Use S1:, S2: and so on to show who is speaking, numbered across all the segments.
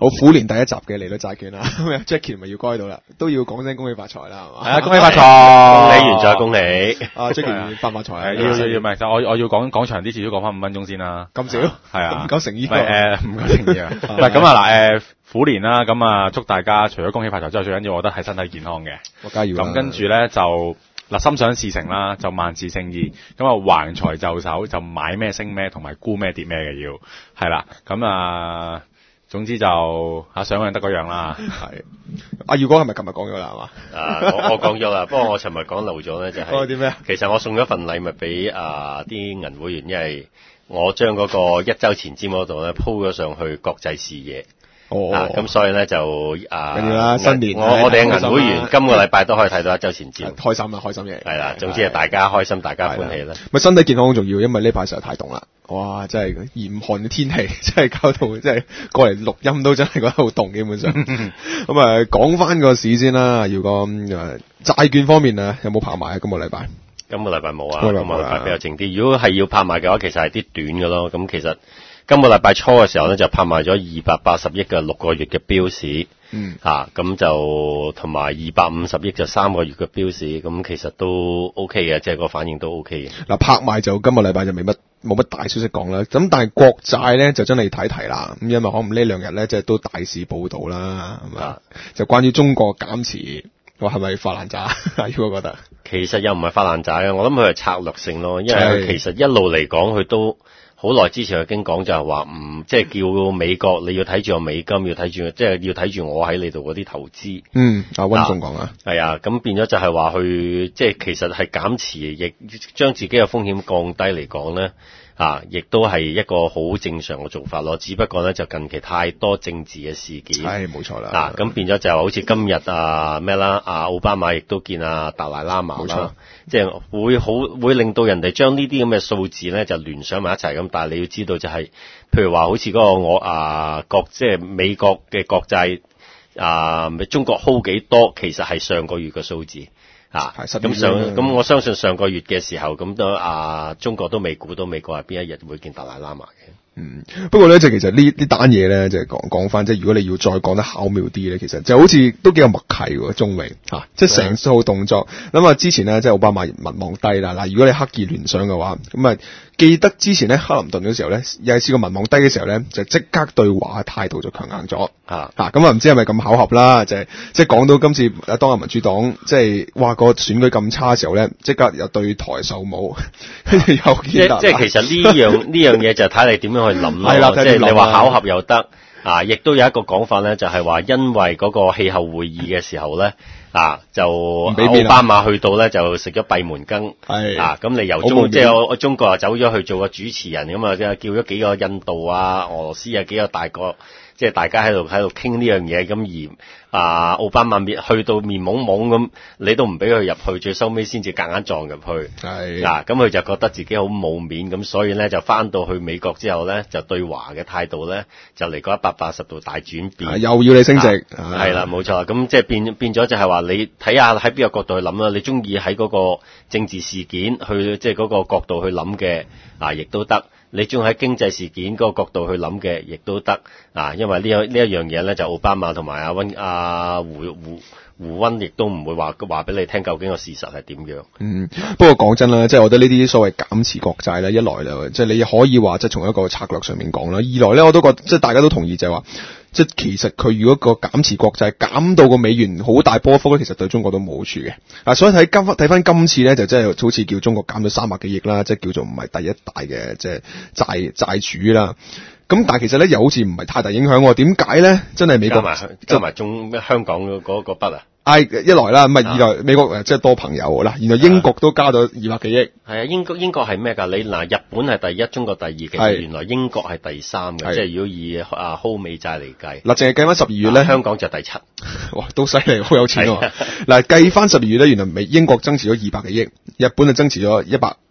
S1: 好，虎年第一集嘅利率債券啦，咁啊 Jackie 咪要該到啦，都要講聲恭喜發財啦，係嘛？
S2: 係啊，恭喜發財，
S3: 恭喜完再恭喜。
S1: 啊 Jackie 發發財啊！
S2: 要唔係，我要講長啲，至少講翻5分鐘先啦。
S1: 咁少？
S2: 係啊，
S1: 唔夠誠意。
S2: 唔夠誠意啊！唔係咁啊嗱，虎年啦，咁啊祝大家除咗恭喜發財之外，最緊要我覺得係身體健康嘅。
S1: 我梗要啦。
S2: 咁跟住咧就嗱，心想事成啦，就萬事勝意。咁啊橫財就手，就買咩升咩，同埋沽咩跌咩嘅要係啦。咁啊。總之就想樣得嗰樣啦，
S1: 係。阿耀哥係咪琴日講咗啦？係嘛？
S3: 我講咗啦，不過我尋日講漏咗咧，就係
S1: 啲咩？
S3: 其實我送咗份禮物俾啲銀會員，因為我將嗰個一週前瞻嗰度咧鋪咗上去國際視野。咁所以咧就
S1: 緊要啦，新年
S3: 我哋嘅銀會員今個禮拜都可以睇到一週前瞻，
S1: 開心啊，開心嘢。
S3: 係啦，總之係大家開心，大家歡喜啦。
S1: 咪身體健康好重要，因為呢排實在太凍啦。哇！真係嚴寒嘅天氣，真係搞到真係過嚟錄音都真係覺得好凍，基本上。咁啊，講翻個市先啦，要講債券方面啊，有冇拍賣啊？今個禮拜？
S3: 今個禮拜冇啊，今個禮拜比較靜啲。如果係要拍賣嘅話，其實係啲短嘅咯。咁其實今個禮拜初嘅時候咧，就拍賣咗280億嘅6個月嘅標市。咁就同埋250億就3個月嘅標市，咁其實都 OK 嘅，即係個反應都 OK 嘅。
S1: 嗱，拍賣就今個禮拜就冇乜大消息講啦。咁但係國債咧就真係睇睇啦。咁因為可能呢2日咧即係都大肆報導啦，係嘛？就關於中國減持，話係咪發爛渣？如果覺得
S3: 其實又唔係發爛渣嘅，我諗佢係策略性咯，因為佢其實一路嚟講佢都。好耐之前已經講就係話即係叫美國你要睇住個美金，要睇住即係要睇住我喺你度嗰啲投資。
S1: 阿溫總講啊，
S3: 係啊，咁變咗就係話佢即係其實係減持，亦將自己嘅風險降低嚟講咧。亦都係一個好正常嘅做法咯，只不過咧就近期太多政治嘅事件，
S1: 係冇錯啦。
S3: 咁變咗就好似今日咩啦，奧巴馬亦都見達賴喇嘛啦，即係會令到人哋將呢啲咁嘅數字咧就聯想埋一齊咁，但係你要知道就係，譬如話好似嗰個即係美國嘅國債中國 hold 幾多，其實係上個月嘅數字。咁我相信上個月嘅時候，咁都中國都未估到美國係邊一日會見達賴喇嘛嘅。
S1: 不過咧，就其實呢單嘢咧，就講翻，即係如果你要再講得巧妙啲咧，其實就好似都幾有默契喎，中美即係成套動作。諗下之前咧，即係奧巴馬民望低啦。嗱，如果你刻意聯想嘅話，咁啊記得之前咧克林頓嘅時候咧，又係試過民望低嘅時候咧，就即刻對華嘅態度就強硬咗。咁唔知係咪咁巧合啦？即係講到今次當民主黨即係話個選舉咁差嘅時候咧，即刻又對台售武，跟住又見
S3: 即係其實呢樣嘢就睇你點樣去諗咯。係啦，即係你話巧合又得亦都有一個講法咧，就係話因為嗰個氣候會議嘅時候咧。就奧巴馬去到咧就食咗閉門羹，咁你由即係我中國又走咗去做個主持人咁啊，即係叫咗幾個印度俄羅斯幾個大國，即係大家喺度傾呢樣嘢，咁而奧巴馬去到面懵懵咁，你都唔俾佢入去，最收尾先至夾硬撞入去，咁佢就覺得自己好冇面，咁所以咧就翻到去美國之後咧，就對華嘅態度咧就嚟個180度大轉變，
S1: 又要你升值，
S3: 係啦，冇錯，咁即係變咗就係話你睇下喺邊個角度去諗啦，你中意喺嗰個政治事件去即係嗰個角度去諗嘅亦都得。你仲喺經濟事件嗰個角度去諗嘅，亦都得因為呢一樣嘢咧，就奧巴馬同埋胡溫亦都唔會話俾你聽究竟個事實係點樣。
S1: 不過講真啦，即係我覺得呢啲所謂減持國債咧，一來就即係你可以話即係從一個策略上面講啦，二來咧我都覺得即係大家都同意就係話，即係其實佢如果個減持國債減到個美元好大波幅咧，其實對中國都冇好處嘅。所以睇翻今次咧，就真係好似叫中國減咗300幾億啦，即係叫做唔係第一大嘅即係債主啦。咁但係其實咧又好似唔係太大影響喎。點解咧？真係美國
S3: 加埋香港嗰個筆
S1: 一來啦，咁二來美國即係多朋友啦，原來英國都加咗200幾億。
S3: 係啊，英國係咩㗎？你日本係第一，中國第二，其實原來英國係第3嘅，即係如果以hold美債嚟計。
S1: 嗱，淨係計翻12月咧，
S3: 香港就第7。
S1: 哇，都犀利，好有錢喎。嗱，計翻12月咧，原來英國增持咗200幾億，日本就增持咗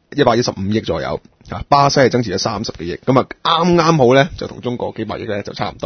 S1: 115億左右，巴西係增持咗30幾億，咁啱好咧就同中國幾百億咧就差唔多。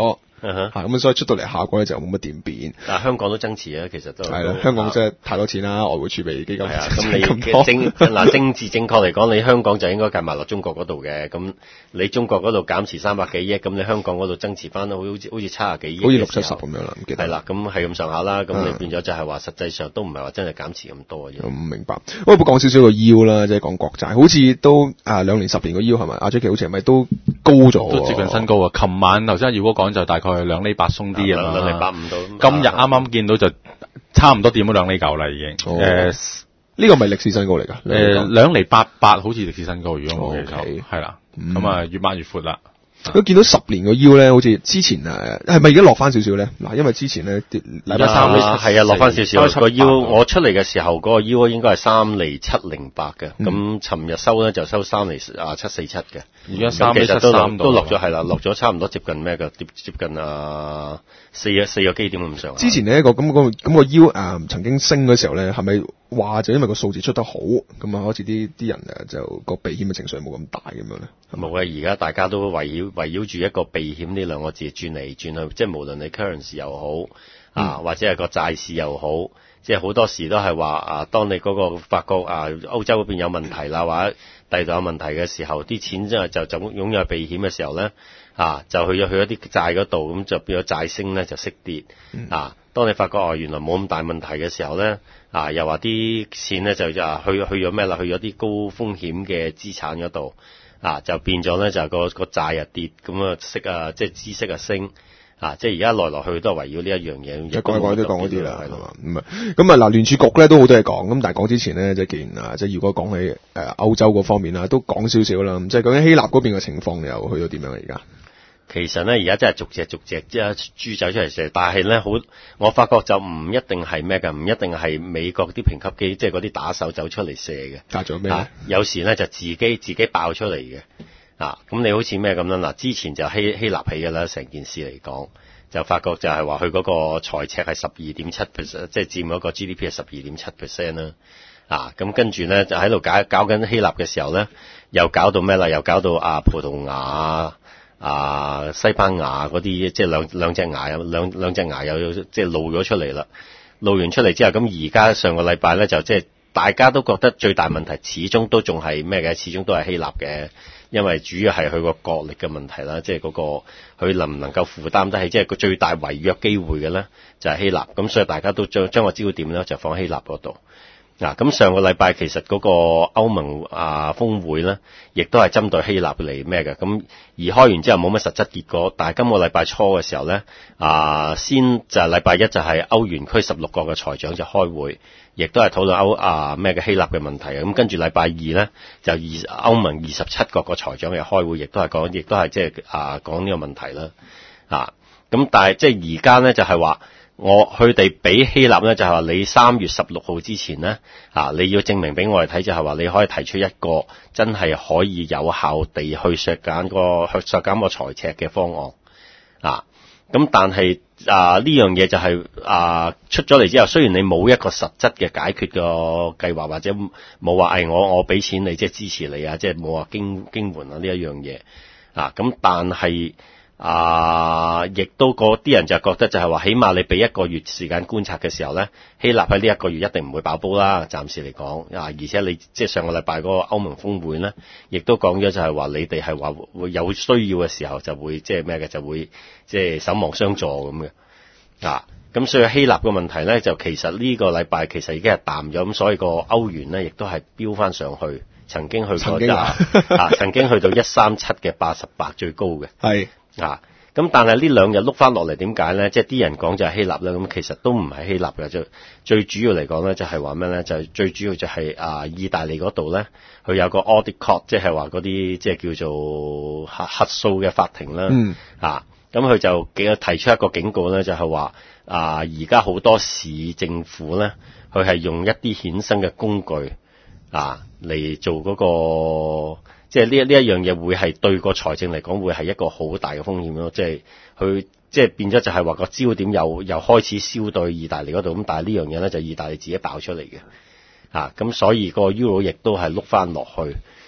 S1: 咁所以出到嚟效果咧就冇乜點變。
S3: 但香港都增持啊，其實都
S1: 係啦，香港真係太多錢啦，外匯儲備基金係
S3: 咁你政治正確嚟講，你香港就應該計埋落中國嗰度嘅，咁你中國嗰度減持300幾億，咁你香港嗰度增持翻好似70幾億，
S1: 好似60、70咁樣啦，唔記得。
S3: 係啦，咁係咁上下啦，咁你變咗就係話實際上都唔係話真係減持咁多嘅。
S1: 唔明白。不過講少少個 yield 啦，即係講國債，好似都2年10年個 yield 係咪？阿 Jackie 好似係咪都高咗？
S2: 都接近新高啊！琴晚頭先如果講就大概2厘8鬆啲啊
S3: ，2厘85到。
S2: 今日啱啱見到就差唔多掂咗2厘9啦，已經。
S1: 呢個咪歷史新高嚟㗎
S2: ？2厘88好似歷史新高，如果冇記錯，係啦。咁啊，越掹越闊啦。
S1: 都見到10年個 yield 咧，好似之前係咪而家落翻少少咧？嗱，因為之前咧禮拜3
S3: 係落翻少少個 yield，我出嚟嘅時候嗰個 yield 應該係3厘708嘅，咁尋日收咧就收3厘747嘅，
S2: 而家3厘73
S3: 都落咗係啦，落咗差唔多接近咩嘅，接近4個基點咁上下。
S1: 之前呢個咁個 yield 曾經升嘅時候咧，係咪話就因為個數字出得好，咁啊好似啲人就個避險嘅情緒冇咁大咁樣咧？
S3: 冇啊！而家大家都圍繞住一個避險呢兩個字轉嚟轉去，即係無論你 currency 又好或者係個債市又好，即係好多時都係話當你嗰個發覺歐洲嗰邊有問題啦，或者第度有問題嘅時候，啲錢就擁有避險嘅時候咧，就去咗一啲債嗰度，咁就變咗債升咧就息跌。當你發覺原來冇咁大問題嘅時候咧，又話啲錢咧就去咗咩啦？去咗啲高風險嘅資產嗰度。就變咗咧，就個債啊跌，咁息即係孳息啊升，即係而家來來去都係圍繞呢一樣嘢。
S1: 一講都講嗰啲啦，係嘛？咁啊嗱，聯儲局咧都好多嘢講，咁但係講之前咧，即係既然即係如果講起歐洲嗰方面啦，都講少少啦。即係究竟希臘嗰邊嘅情況又去到點樣而家？
S3: 其實咧，而家真係逐隻即係豬走出嚟射，但係咧我發覺就唔一定係咩㗎，唔一定係美國啲評級機，即係嗰啲打手走出嚟射嘅。
S1: 加咗咩？
S3: 有時咧就自己爆出嚟嘅。咁你好似咩咁啦？之前就希臘起嘅啦，成件事嚟講，就發覺就係話佢嗰個財赤係12.7%，即係佔嗰個 GDP 係12.7% 啦。咁跟住咧就喺度搞緊希臘嘅時候咧，又搞到咩啦？又搞到葡萄牙西班牙嗰啲，即係兩隻牙又即係露咗出嚟啦。露完出嚟之後，咁而家上個禮拜咧就即係大家都覺得最大問題始終都仲係咩嘅？始終都係希臘嘅，因為主要係佢個國力嘅問題啦，即係嗰個佢能唔能夠負擔得起，即係個最大違約機會嘅咧就係希臘。咁所以大家都將個焦點咧就放喺希臘嗰度。咁上個禮拜其實嗰個歐盟峰會咧，亦都係針對希臘嚟咩嘅，咁而開完之後冇乜實質結果，但係今個禮拜初嘅時候咧，先就係禮拜一就係歐元區16個嘅財長就開會，亦都係討論咩嘅希臘嘅問題，咁跟住禮拜二咧就歐盟27個嘅財長又開會，亦都係即係講呢個問題啦，咁但係即係而家咧就係話。佢哋俾希臘咧就係話你3月16號之前咧你要證明俾我哋睇，就係話你可以提出一個真係可以有效地去削減個財赤嘅方案咁但係呢樣嘢就係出咗嚟之後，雖然你冇一個實質嘅解決個計劃，或者冇話我俾錢你即係支持你即係冇話經援呢一樣嘢咁但係亦都嗰啲人就覺得就係話，起碼你俾1個月時間觀察嘅時候咧，希臘喺呢1個月一定唔會爆煲啦，暫時嚟講而且你即係上個禮拜嗰個歐盟峰會咧，亦都講咗就係話你哋係話會有需要嘅時候就會即係咩嘅，就會即係守望相助咁嘅咁所以希臘嘅問題咧，就其實呢個禮拜其實已經係淡咗，咁所以個歐元咧亦都係飆翻上去，曾經去過曾經去到137嘅88最高嘅
S1: 係。
S3: 咁但係呢2日碌翻落嚟，點解咧？即係啲人講就係希臘啦，咁其實都唔係希臘嘅，最主要嚟講咧就係話咩咧？就係最主要就係意大利嗰度咧，佢有個 audit court，即係話嗰啲即係叫做核數嘅法庭啦。咁佢就提出一個警告咧，就係話而家好多市政府咧，佢係用一啲衍生嘅工具嚟做嗰個。即係呢一樣嘢會係對個財政嚟講會係一個好大嘅風險咯，即係佢即係變咗就係話個焦點又開始燒到意大利嗰度，咁但係呢樣嘢咧就意大利自己爆出嚟嘅，咁所以個 Euro 亦都係碌翻落去，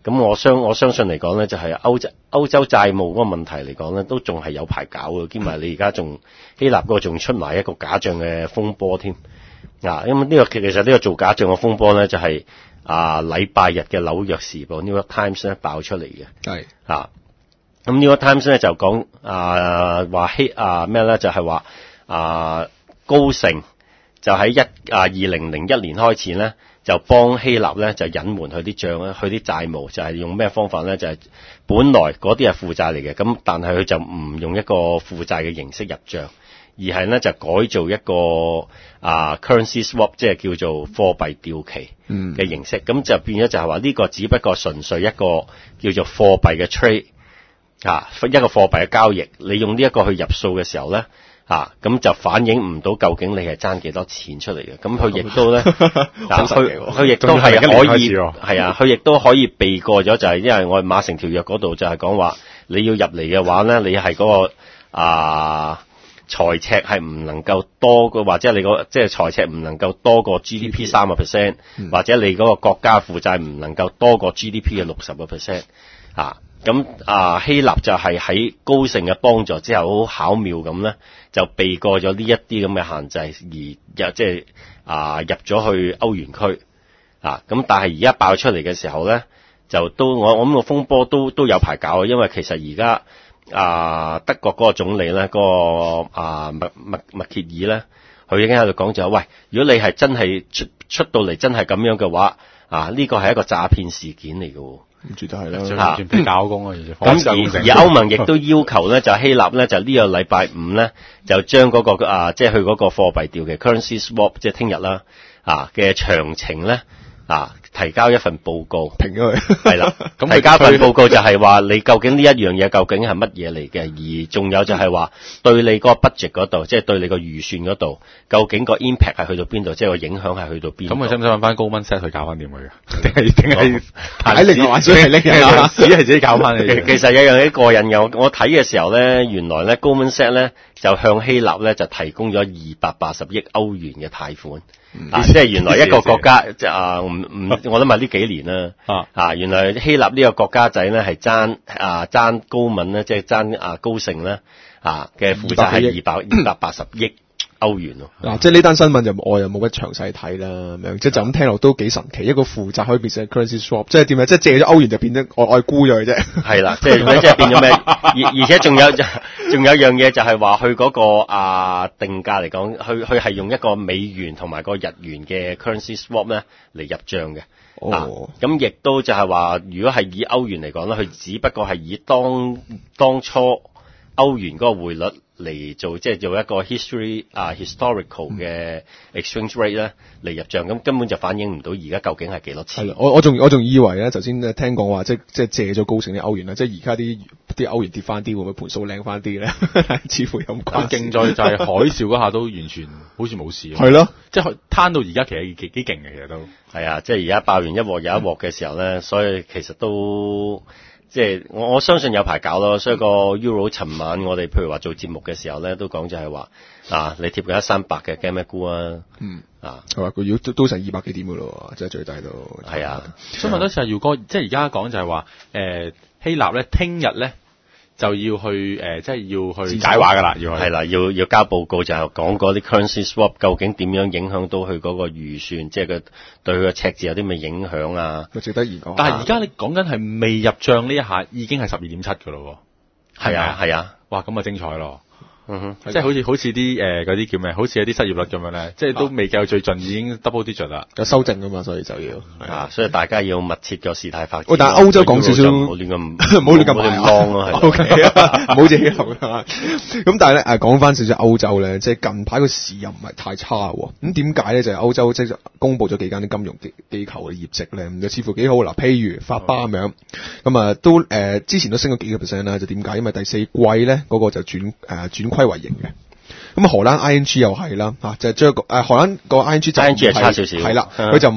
S3: 咁我相信嚟講咧，就係歐洲債務嗰個問題嚟講咧，都仲係有排搞嘅。兼埋你而家仲希臘嗰個仲出埋一個假帳嘅風波添。因為其實呢個做假帳嘅風波咧，就係禮拜日嘅紐約時報 New York Times 咧爆出嚟嘅。係咁 New York Times 咧就講話咩咧，就係話高盛就喺2001年開始咧，就幫希臘咧就隱瞞佢啲帳咧，佢啲債務就係用咩方法咧？就係本來嗰啲係負債嚟嘅，咁但係佢就唔用一個負債嘅形式入帳，而係咧就改做一個currency swap， 即係叫做貨幣掉期嘅形式。咁就變咗就係話呢個只不過純粹一個叫做貨幣嘅 trade 一個貨幣嘅交易。你用呢一個去入數嘅時候咧。咁就反映唔到究竟你係爭幾多錢出嚟嘅，咁佢亦都咧，佢亦都係可以，佢亦都可以避過咗，就係因為我哋馬城條約嗰度就係講話，你要入嚟嘅話咧，你係嗰個財赤係唔能夠多過，或者你即係財赤唔能夠多過 GDP 3%，或者你嗰個國家負債唔能夠多過 GDP 嘅60%，咁希臘就係喺高盛嘅幫助之後，好巧妙咁咧，就避過咗呢一啲咁嘅限制，而即係入咗去歐元區咁但係而家爆出嚟嘅時候咧，就我諗個風波都有排搞，因為其實而家德國嗰個總理咧，嗰個麥歇爾咧，佢已經喺度講就係，喂，如果你係真係出到嚟真係咁樣嘅話，呢個係一個詐騙事件嚟嘅。
S1: 絕對係啦，
S2: 完全搞工啊！
S3: 咁而歐盟亦都要求咧，就希臘咧就呢個禮拜五咧，就將嗰個即係佢嗰個貨幣調嘅 currency swap， 即係聽日啦嘅詳情咧提交一份報告，
S1: 評咗佢
S3: 係啦。咁提交份報告就係話你究竟呢一樣嘢究竟係乜嘢嚟嘅，而仲有就係話對你嗰個 budget 嗰度，即係對你個預算嗰度，究竟個 impact 係去到邊度，即係個影響係去到邊度。
S2: 咁佢使唔使揾翻高溫 set 去搞翻掂佢嘅？定係
S1: 睇另外只係拎嘅，
S2: 只係自己搞翻嚟。
S3: 其實有樣嘢過癮嘅，我睇嘅時候咧，原來咧高溫 set 咧就向希臘咧就提供咗280億歐元嘅貸款。即係原來一個國家，我諗係呢幾年啦。原來希臘呢個國家仔咧係爭高敏咧，即係爭高盛咧嘅負債係280億歐元咯。
S1: 即係呢單新聞我又冇乜詳細睇啦，咁樣即係就咁聽落都幾神奇。一個負債可以變成 currency swap， 即係點樣？即係借咗歐元就變咗我沽咗佢啫。係
S3: 啦，即係變咗咩？而且仲有樣嘢就係話佢嗰個定價嚟講，佢係用一個美元同埋個日元嘅 currency swap 咧嚟入帳嘅。咁亦都就係話，如果係以歐元嚟講咧，佢只不過係以當初歐元嗰個匯率嚟做，即係做一個 historical 嘅 exchange rate 咧嚟入帳，咁根本就反映唔到而家究竟係幾多錢。
S1: 我仲以為咧，頭先聽講話即係借咗高盛啲歐元啦，即係而家啲歐元跌翻啲，會唔會盤數靚翻啲咧？似乎有唔關。
S2: 勁在就係海嘯嗰下都完全好似冇事。
S1: 係咯，
S2: 即係攤到而家其實幾勁嘅，其實都
S3: 係啊！即係而家爆完一鑊又一鑊嘅時候咧，所以其實都。即係我相信有排搞咯，所以個 Euro 尋晚我哋譬如話做節目嘅時候咧，都講就係話你貼佢1,300嘅驚咩估啊？
S1: 係話佢要都成200幾點嘅咯，即係最低都
S3: 係啊。
S2: 想問多次耀哥，即係而家講就係話希臘咧，聽日咧就要去即係要去解話㗎啦，
S3: 要交報告，就係講嗰啲 currency swap 究竟點樣影響到佢嗰個預算，即係佢對佢個赤字有啲咩影響啊？
S1: 值得研究。
S2: 但係而家你講緊係未入帳呢一下，已經係12.7㗎咯喎。
S3: 係啊，
S2: 哇，咁啊精彩咯！即係好似啲嗰啲叫咩？好似有啲失業率咁樣咧，即係都未夠最盡，已經 double digit 啦，
S1: 有修正㗎嘛，所以就要
S3: 所以大家要密切個事態發展。
S1: 但係歐洲講少少，
S3: 唔好亂咁浪咯，係。
S1: O K 啊，冇自己頭啦。咁但係咧講翻少少歐洲咧，即係近排個市又唔係太差喎。咁點解咧？就係歐洲即係公佈咗幾間啲金融機構嘅業績咧，就似乎幾好嗱。譬如法巴咁樣，咁都之前都升咗幾個 percent 啦。就點解？因為第四季咧嗰個就轉虧為盈嘅。咁荷蘭 ING 又係啦，就係將荷蘭個 ING 就
S3: 係差少少，
S1: 係啦，佢就唔係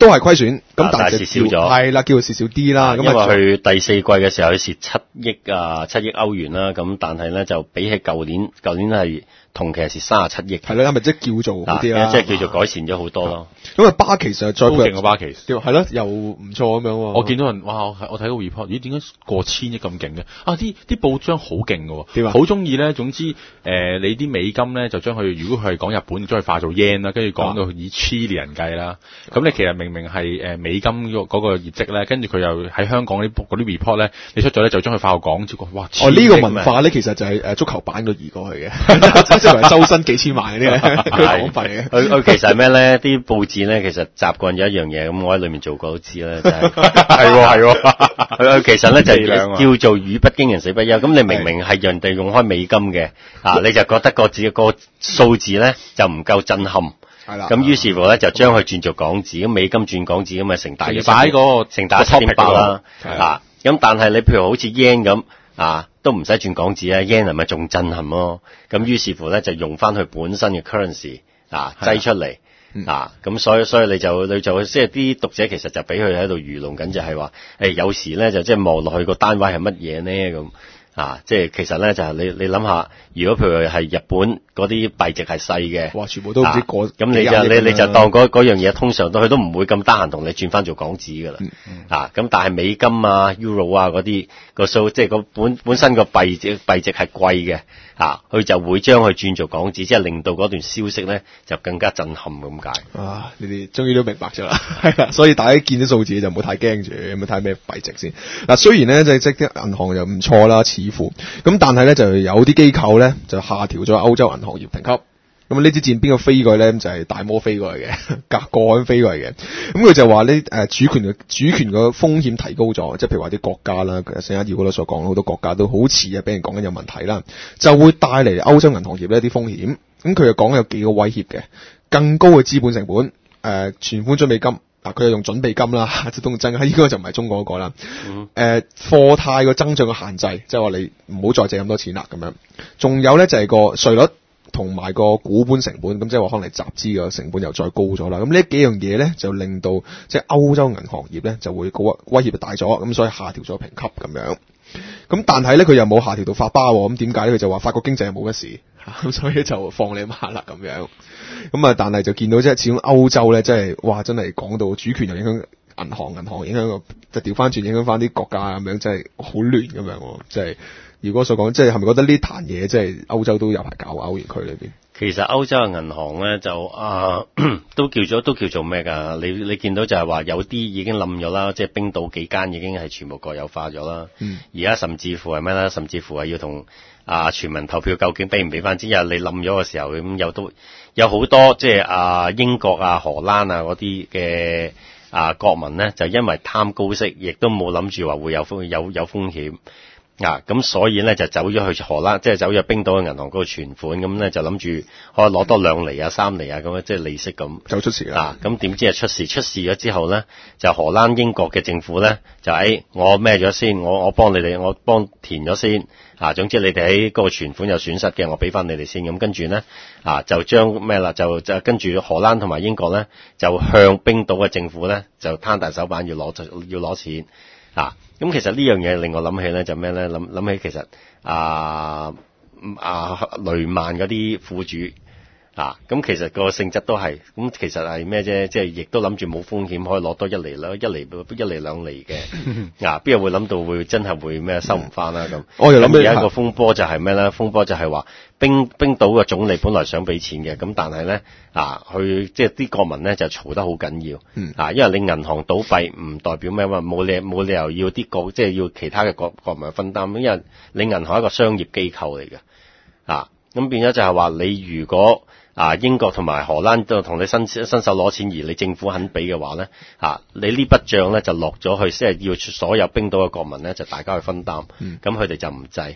S1: 都係虧損，咁
S3: 但係
S1: 就
S3: 蝕少咗，
S1: 係啦，叫佢蝕少啲啦。咁
S3: 因為佢第四季嘅時候佢蝕7億歐元啦，咁但係咧就比起舊年係同期係蝕37億，
S1: 係啦，係咪即係叫做好啲啦？
S3: 即係叫做改善咗好多咯。
S1: 咁啊，巴奇實再
S2: 好勁過巴奇，
S1: 係咯，又唔錯咁樣喎。
S2: 我見到人哇，我睇個 report，咦，點解過千億咁勁嘅？啲報章好勁嘅喎，好中意咧。總之你啲美金咧就將佢，如果佢係講日本，將佢化做 yen 啦，跟住講到以 trillion 計啦。咁你其實明明係美金嗰個業績咧，跟住佢又喺香港嗰啲 report 咧，你出咗咧就將佢化個港紙，哇！
S1: 呢個文化咧其實就係足球版嗰移過去嘅，即係周身幾千萬嗰啲咧，港幣嘅。
S3: 佢其實係咩咧？啲報紙咧其實習慣咗一樣嘢，咁我喺裏面做過都知啦，就係係佢其實咧就叫做語不驚人死不休。咁你明明係人哋用開美金嘅，你就覺得個數字咧就唔夠震撼。係啦，咁於是乎咧就將佢轉做港紙，咁美金轉港紙咁啊成大嘅成大7.8啦。咁但係你譬如好似 yen 咁都唔使轉港紙啊 ，yen 係咪仲震撼咯？咁於是乎咧就用翻佢本身嘅 currency 擠出嚟咁所以你就即係啲讀者其實就俾佢喺度愚弄緊，就係話有時咧就即係望落去個單位係乜嘢咧咁。即係其實咧就係你諗下，如果譬如係日本嗰啲幣值係細嘅，
S1: 哇，全部都唔知過
S3: 咁你就當嗰樣嘢通常佢都唔會咁得閒同你轉翻做港紙噶啦，咁但係美金Euro 嗰啲個數，即係本身個幣值係貴嘅，佢就會將佢轉做港紙，即係令到嗰段消息咧就更加震撼咁解。
S1: 你哋終於都明白咗啦，係啦，所以大家見啲數字就唔好太驚住，咁睇咩幣值先。嗱，雖然咧即係啲銀行又唔錯啦，似乎咁，但係咧就有啲機構咧就下調咗歐洲銀行業評級。咁呢支箭邊個飛過去咧？就係大摩飛過去嘅，隔岸飛過去嘅。咁佢就話呢主權嘅風險提高咗，即係譬如話啲國家啦，成日耀嗰度所講好多國家都好似俾人講緊有問題啦，就會帶嚟歐洲銀行業呢啲風險。咁佢又講有幾個威脅嘅，更高嘅資本成本，存款準備金。佢又用準備金啦，即係真係應該就唔係中國嗰個啦。貨貸個增長嘅限制，即係話你唔好再借咁多錢啦咁樣。仲有咧就係個稅率同埋個股本成本，咁即係話可能你集資嘅成本又再高咗啦。咁呢幾樣嘢咧就令到即係歐洲銀行業咧就會威脅大咗，咁所以下調咗評級咁樣。咁但係咧佢又冇下調到發巴，咁點解咧？佢就話法國經濟又冇乜事，咁所以就放你馬啦咁樣。咁但係就見到即係始終歐洲咧，即係哇，真係講到主權又影響銀行影響就調翻轉影響翻啲國家咁樣，真係好亂咁樣。即係如果所講，即係係咪覺得呢壇嘢即係歐洲都有排搞歐元區裏邊？
S3: 其實歐洲嘅銀行咧就都叫做咩㗎？你見到就係話有啲已經冧咗啦，即係冰島幾間已經係全部國有化咗啦。而家甚至乎係咩咧？甚至乎係要同全民投票，究竟俾唔俾翻？之後你冧咗嘅時候，咁有好多即係英國荷蘭嗰啲嘅國民咧，就因為貪高息，亦都冇諗住話會有風險。咁所以咧就走咗去荷蘭，即係走咗冰島嘅銀行嗰度存款，咁咧就諗住可以攞多2厘3厘咁樣，即係利息咁。就出事啦！咁點知係出事咗之後咧，就荷蘭英國嘅政府咧就我孭咗先，我幫你哋，我幫填咗先。總之你哋喺嗰個存款有損失嘅，我俾翻你哋先。咁跟住咧就將咩啦？就跟住荷蘭同埋英國咧就向冰島嘅政府咧就攤大手板要攞錢。咁其實呢樣嘢令我諗起咧就咩咧？諗起其實雷曼嗰啲苦主咁其實個性質都係咁，其實係咩啫？即係亦都諗住冇風險可以攞多1厘啦，1厘2厘嘅邊有會諗到會真係會咩收唔翻啦咁？我又諗起有一個風波就係咩咧？風波就係話冰島嘅總理本來想俾錢嘅，咁但係咧佢即係啲國民咧就嘈得好緊要因為你銀行倒閉唔代表咩嘛，冇理由要啲即係要其他嘅國民分擔，因為你銀行係一個商業機構嚟嘅咁變咗就係話你如果英國同埋荷蘭都同你伸手攞錢，而你政府肯俾嘅話咧你呢筆帳咧就落咗去，即係要所有冰島嘅國民咧就大家去分擔，咁佢哋就唔制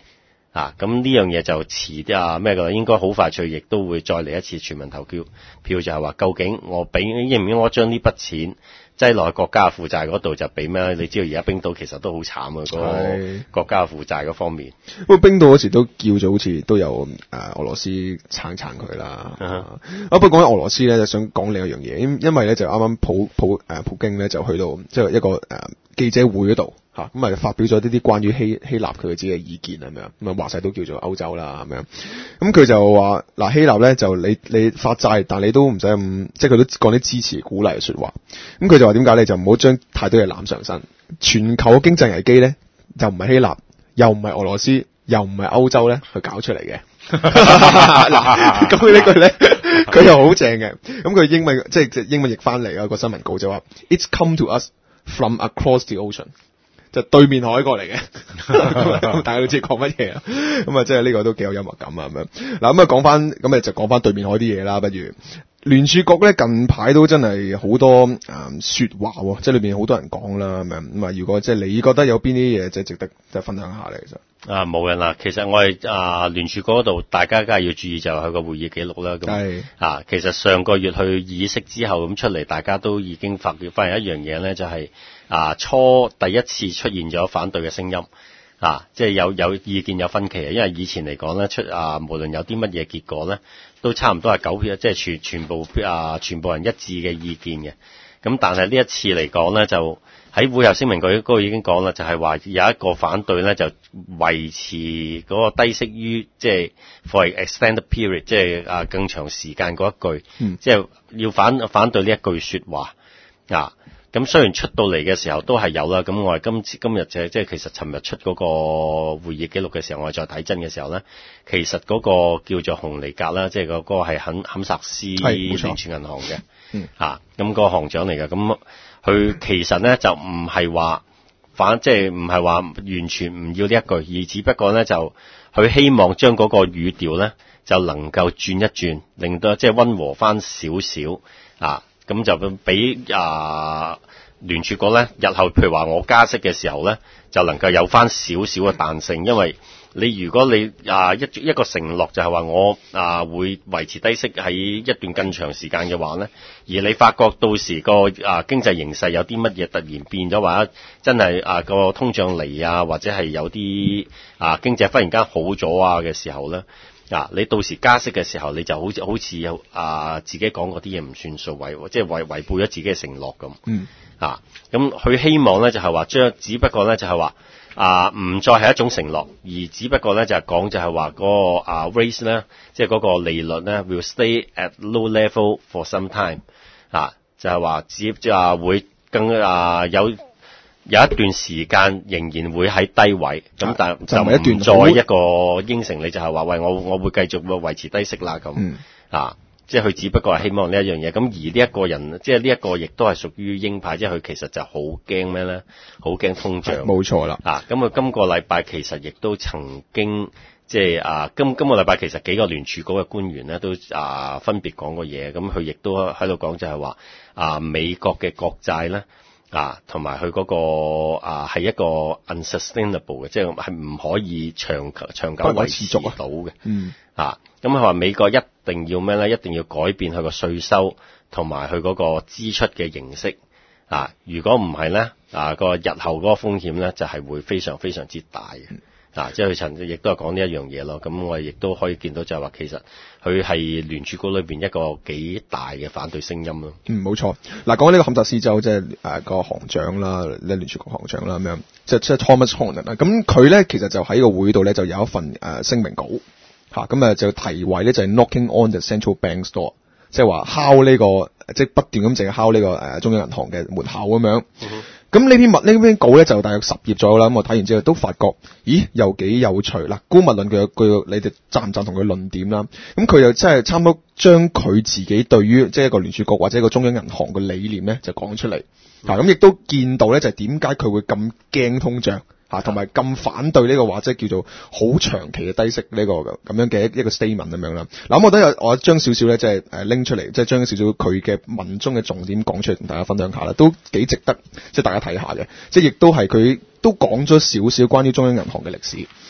S3: 咁呢樣嘢就遲啲咩㗎，應該好快脆，亦都會再嚟一次全民投票，就係話究竟我應唔應該將呢筆錢擠落去國家嘅負債嗰度就俾咩？你知道而家冰島其實都好慘啊，嗰個國家嘅負債嗰方面。
S1: 不過冰島嗰時都叫做好似都有俄羅斯撐佢啦。不過講起俄羅斯咧，就想講另一樣嘢，因為咧就啱啱普京咧就去到即係一個記者會嗰度嚇，咁發表咗呢啲關於希臘佢自己嘅意見咁樣，咁話晒都叫做歐洲啦咁樣。咁佢就話嗱，希臘咧就你發債，但你都唔使咁，即係佢都講啲支持鼓勵嘅説話。咁佢就話點解咧？就唔好將太多嘢攬上身。全球嘅經濟危機咧，就唔係希臘，又唔係俄羅斯，又唔係歐洲咧去搞出嚟嘅。嗱，咁佢呢句咧，佢又好正嘅。咁佢英文即係英文譯翻嚟個新聞稿就話 ，It's come to us from across the ocean， 就對面海過嚟嘅。大家都知講乜嘢啦。咁即係呢個都幾有幽默感啊咁樣。嗱咁講翻，咁就講翻對面海啲嘢啦。不如聯儲局咧近排都真係好多説話喎，即係裏邊好多人講啦咁樣。咁如果即係你覺得有邊啲嘢即係值得即係分享下咧，其實。
S3: 冇人啦，其實我哋聯儲局嗰度，大家梗係要注意就係佢個會議記錄啦。咁其實上個月去議息之後咁出嚟，大家都已經發現一樣嘢咧，就係第一次出現咗反對嘅聲音。即係有意見有分歧，因為以前嚟講咧無論有啲乜嘢結果咧，都差唔多係9票，即係全部人一致嘅意見嘅。咁但係呢一次嚟講咧，就喺會後聲明嗰個已經講啦，就係話有一個反對咧，就維持嗰個低息於即係 for extended period， 即係更長時間嗰一句，即係要反對呢一句説話。咁雖然出到嚟嘅時候都係有啦，咁我哋今日即係其實尋日出嗰個會議記錄嘅時候，我哋再睇真嘅時候咧，其實嗰個叫做紅尼格啦，即係嗰個係肯薩斯聯儲銀行嘅，咁個行長嚟嘅，咁佢其實咧就唔係話即係唔係話完全唔要呢一句，而只不過咧就佢希望將嗰個語調咧就能夠轉一轉，令到即係溫和翻少少咁就俾聯儲局咧，日後譬如話我加息嘅時候咧，就能夠有翻少少嘅彈性，因為如果你一個承諾就係話我會維持低息喺一段更長時間嘅話咧，而你發覺到時個經濟形勢有啲乜嘢突然變咗，或者真係個通脹嚟或者係有啲經濟忽然間好咗嘅時候咧。你到時加息嘅時候，你就好似有自己講嗰啲嘢唔算數，即係違背咗自己嘅承諾咁。咁佢希望咧就係話只不過咧就係話唔再係一種承諾，而只不過咧就係講就係話嗰個rates 咧，即係嗰個利率咧 will stay at low level for some time。就係話會更有一段時間仍然會喺低位，咁但就唔再一個應承你，就係話喂我會繼續維持低息啦咁。即係佢只不過係希望呢一樣嘢。咁而呢一個人，即係呢一個亦都係屬於鷹派，即係佢其實就好驚咩咧？好驚通脹。
S1: 冇錯啦。
S3: 咁佢今個禮拜其實亦都曾經即係今個禮拜其實幾個聯儲局嘅官員咧都分別講過嘢，咁佢亦都喺度講就係話美國嘅國債咧。同埋佢嗰個係一個 unsustainable 嘅，即係唔可以長久維持到嘅。咁佢話美國一定要咩咧？一定要改變佢個稅收同埋佢嗰個支出嘅形式。如果唔係咧，個日後嗰個風險咧就係會非常非常之大嘅。即係佢亦都係講呢一樣嘢咯。咁我哋亦都可以見到就係話，其實佢係聯儲局裏邊一個幾大嘅反對聲音咯。冇
S1: 錯。講呢個坎薩斯州即係個行長啦，聯儲局行長啦咁樣，即係 Thomas Horne 啦。咁佢咧其實就喺個會度咧就有一份聲明稿咁就題為咧就係 Knocking on the Central Bank's Door， 即係話敲呢個即係不斷咁淨係敲呢個中央銀行嘅門口咁樣。咁呢篇稿咧就大約10頁左右啦。咁我睇完之後都發覺，咦，又幾有趣啦。姑勿論佢你哋贊唔贊同佢論點啦？咁佢又真係差唔多將佢自己對於即係一個聯儲局或者一個中央銀行嘅理念咧就講出嚟。咁亦都見到咧就係點解佢會咁驚通脹同埋咁反對呢個話即係叫做好長期嘅低息呢個咁樣嘅一個 statement 咁樣啦。咁我覺得我將少少咧即係拎出嚟，即係將少少佢嘅文中嘅重點講出嚟同大家分享下啦，都幾值得即係大家睇下嘅。即係亦都係佢都講咗少少關於中央銀行嘅歷史。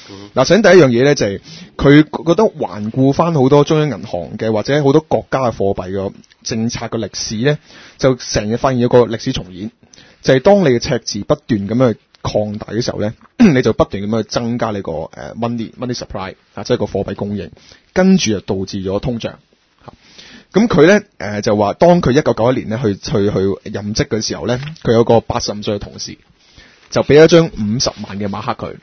S1: 嗱，首先第一樣嘢咧就係佢覺得環顧翻好多中央銀行嘅或者好多國家嘅貨幣嘅政策嘅歷史咧，就成日發現有個歷史重演，就係當你嘅赤字不斷咁樣去擴大嘅時候咧，你就不斷咁樣去增加你個money supply 啊，即係個貨幣供應，跟住就導致咗通脹。咁佢咧就話，當佢1991年咧去任職嘅時候咧，佢有個85歲嘅同事就俾一張50萬嘅馬克佢。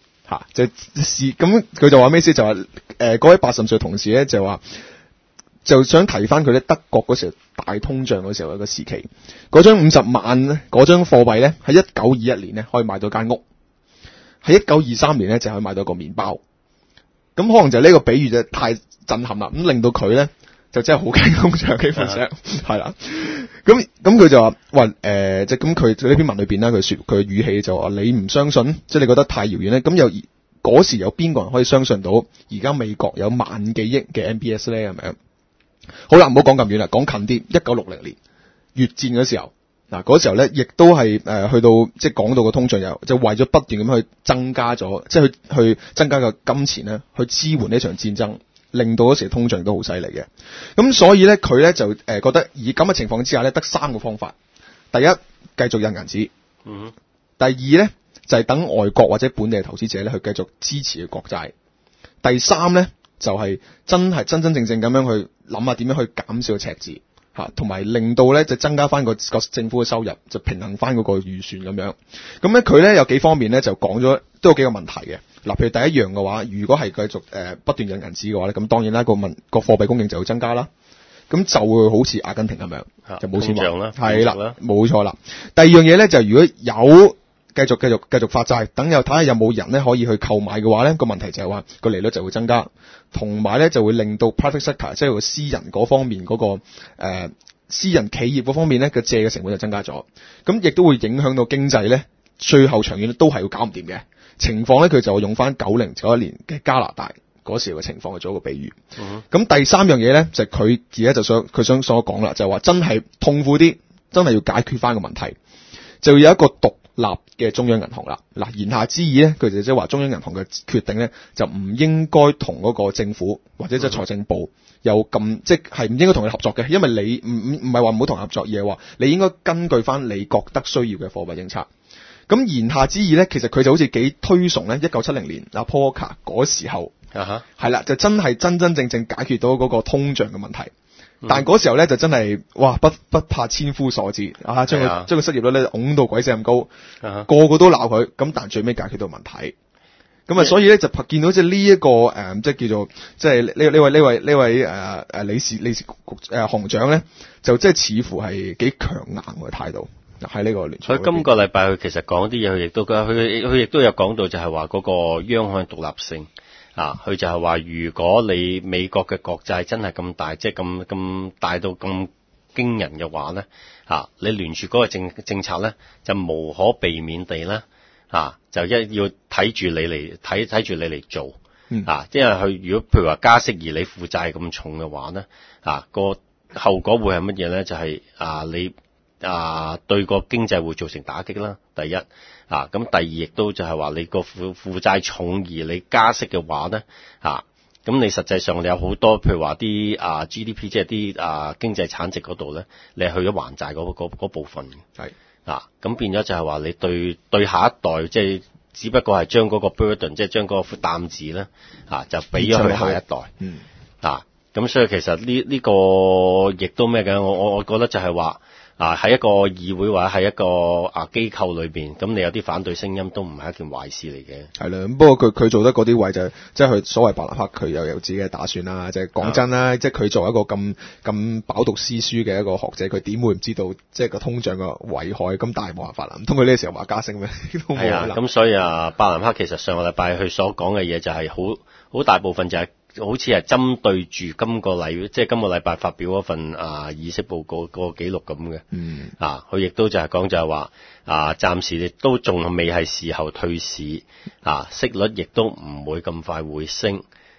S1: 咁佢就話咩先？就話嗰位80歲同事咧就話，就想提翻佢咧德國嗰時候大通脹嗰時候一個時期，嗰張50萬咧，嗰張貨幣咧喺1921年咧可以買到間屋，喺1923年咧就可以買到個麵包。咁可能就呢個比喻就太震撼啦，咁令到佢咧就真係好驚通脹，基本上係啦。咁佢就話，即係咁佢呢篇文裏邊咧，佢嘅語氣就話你唔相信，即係你覺得太遙遠咧。咁嗰時有邊個人可以相信到而家美國有萬幾億嘅 MBS 咧？係咪？好啦，唔好講咁遠啦，講近啲。1960年越戰嗰時候，嗱嗰時候咧，亦都係去到即係講到個通脹就為咗不斷咁去增加咗，即係去增加個金錢咧，去支援呢場戰爭。令到嗰時通脹都好犀利嘅，咁所以咧佢咧就覺得以咁嘅情況之下咧，得3個方法。第一，繼續印銀紙。第二咧就係等外國或者本地嘅投資者咧去繼續支持嘅國債。第三咧就係真正咁樣去諗下點樣去減少赤字嚇，同埋令到咧就增加翻個政府嘅收入，就平衡翻嗰個預算咁樣。咁咧佢咧有幾方面咧就講咗都有幾個問題嘅。嗱，譬如第一樣嘅話，如果係繼續不斷印銀紙嘅話咧，咁當然啦個貨幣供應就會增加啦，咁就會好似阿根廷咁樣，就冇錢還啦，係啦，冇錯啦。第二樣嘢咧就係如果有繼續發債，等又睇下有冇人咧可以去購買嘅話咧，個問題就係話個利率就會增加，同埋咧就會令到 private sector 即係個私人嗰方面嗰個私人企業嗰方面咧嘅借嘅成本就增加咗，咁亦都會影響到經濟咧，最後長遠都係會搞唔掂嘅。情況咧，佢就用翻90-91年嘅加拿大嗰時嘅情況去做一個比喻。咁第三樣嘢咧，就係佢而家佢想所講啦，就係話真係痛苦啲，真係要解決翻個問題，就要有一個獨立嘅中央銀行啦。嗱，言下之意咧，佢就即係話中央銀行嘅決定咧，就唔應該同嗰個政府或者即係財政部有咁即係唔應該同佢合作嘅，因為你唔係話唔好同佢合作，而係話你應該根據翻你覺得需要嘅貨幣政策。咁言下之意咧，其實佢就好似幾推崇咧1970年阿 Volcker 嗰時候，係啦，就真係真正解決到嗰個通脹嘅問題。但嗰時候咧就真係哇不怕千夫所指啊，將個失業率咧拱到鬼死咁高，個個都鬧佢，咁但最尾解決到問題。咁啊，所以咧就見到即係呢一個即係叫做即係呢位理事局行長咧，就即係似乎係幾強硬嘅態度。喺呢個聯儲，
S3: 所以今個禮拜佢其實講啲嘢，佢亦都有講到就係話嗰個央行獨立性啊，佢就係話如果你美國嘅國債真係咁大，即係咁大到咁驚人嘅話咧，你聯儲嗰個政策咧就無可避免地咧就要睇住你嚟做即係佢如果譬如話加息而你負債咁重嘅話咧個後果會係乜嘢咧？就係你對個經濟會造成打擊啦。第一咁第二亦都就係話你個負債重而你加息嘅話咧咁你實際上你有好多譬如話啲GDP 即係啲經濟產值嗰度咧，你係去咗還債嗰部分係咁變咗就係話你對下一代即係只不過係將嗰個 burden 即係將嗰個擔子咧就俾咗佢下一代咁所以其實呢個亦都咩嘅？我覺得就係話喺一個議會或者喺一個機構裏邊，咁你有啲反對聲音都唔係一件壞事嚟嘅。係
S1: 啦，不過佢做得嗰啲位就即係佢所謂伯南克，佢又有自己嘅打算啦。即係講真啦，即係佢作為一個咁飽讀詩書嘅一個學者，佢點會唔知道即係個通脹嘅危害？咁但係冇辦法啦，唔通佢呢個時候話加息咩？
S3: 係啊，咁所以伯南克其實上個禮拜佢所講嘅嘢就係好大部分就係好似係針對住今個禮拜發表嗰份議息報告個記錄咁嘅。佢亦都就係講就係話暫時亦都仲未係時候退市息率亦都唔會咁快會升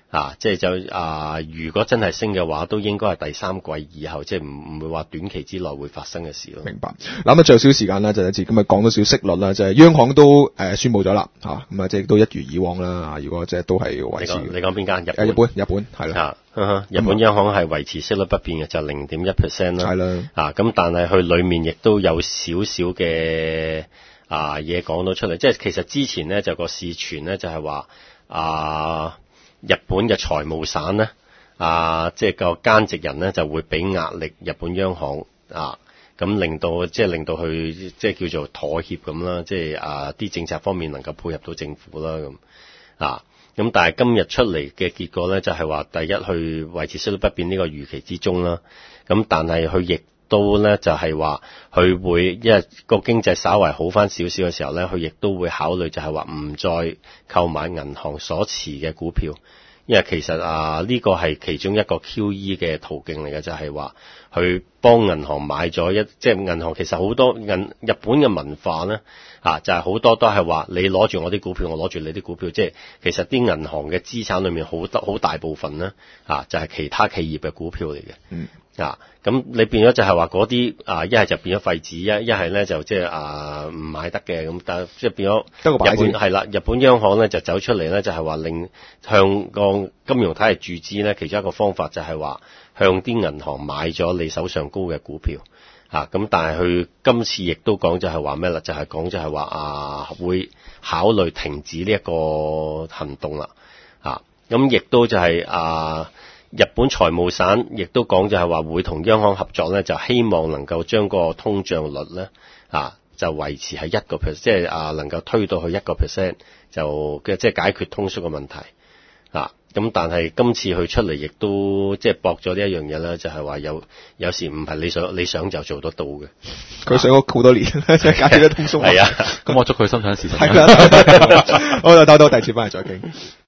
S3: 即係如果真係升嘅話，都應該係第三季以後，即係唔會話短期之內會發生嘅事咯。
S1: 明白。嗱咁啊，最後少時間啦，就一次咁啊，講多少息率啦，就係央行都宣布咗啦，咁啊，即係都一如以往啦。如果即係都係維持。
S3: 你講邊間？
S1: 日本係啦。
S3: 日本央行係維持息率不變嘅，就 0.1% 啦。
S1: 係啦。
S3: 咁但係佢裡面亦都有少少嘅嘢講到出嚟，即係其實之前咧就個市傳咧就係話日本嘅財務省咧即係個菅直人咧就會俾壓力日本央行咁令到佢即係叫做妥協咁啦，即係啲政策方面能夠配合到政府啦咁但係今日出嚟嘅結果咧就係話第一去維持息率不變呢個預期之中啦，咁但係佢亦都咧就係話佢會因為個經濟稍為好翻少少嘅時候咧，佢亦都會考慮就係話唔再購買銀行所持嘅股票，因為其實呢個係其中一個 QE 嘅途徑嚟嘅，就係話佢幫銀行買咗即係銀行其實好多日本嘅文化咧就係好多都係話你攞住我啲股票，我攞住你啲股票，即係其實啲銀行嘅資產裏面好大部分咧就係其他企業嘅股票嚟嘅。咁你變咗就係話嗰啲一係就變咗廢紙，一係咧就即係唔買得嘅咁，但即係變咗日本係啦，日本央行咧就走出嚟咧就係話向個金融體系注資咧，其中一個方法就係話向啲銀行買咗你手上高嘅股票咁，但係佢今次亦都講就係話咩啦？就係講就係話會考慮停止呢一個行動啦咁亦都就係日本財務省亦都講就係話會同央行合作咧，就希望能夠將個通脹率咧就維持喺1%，即係能夠推到去1%，就即係解決通縮嘅問題咁但係今次佢出嚟亦都即係駁咗呢一樣嘢啦，就係話有時唔係你想就做得到嘅。
S1: 佢想咗好多年，即係解決咗通縮。
S3: 係
S2: 咁我祝佢心想事成。
S1: 係啦，好，就兜第二次翻嚟再傾。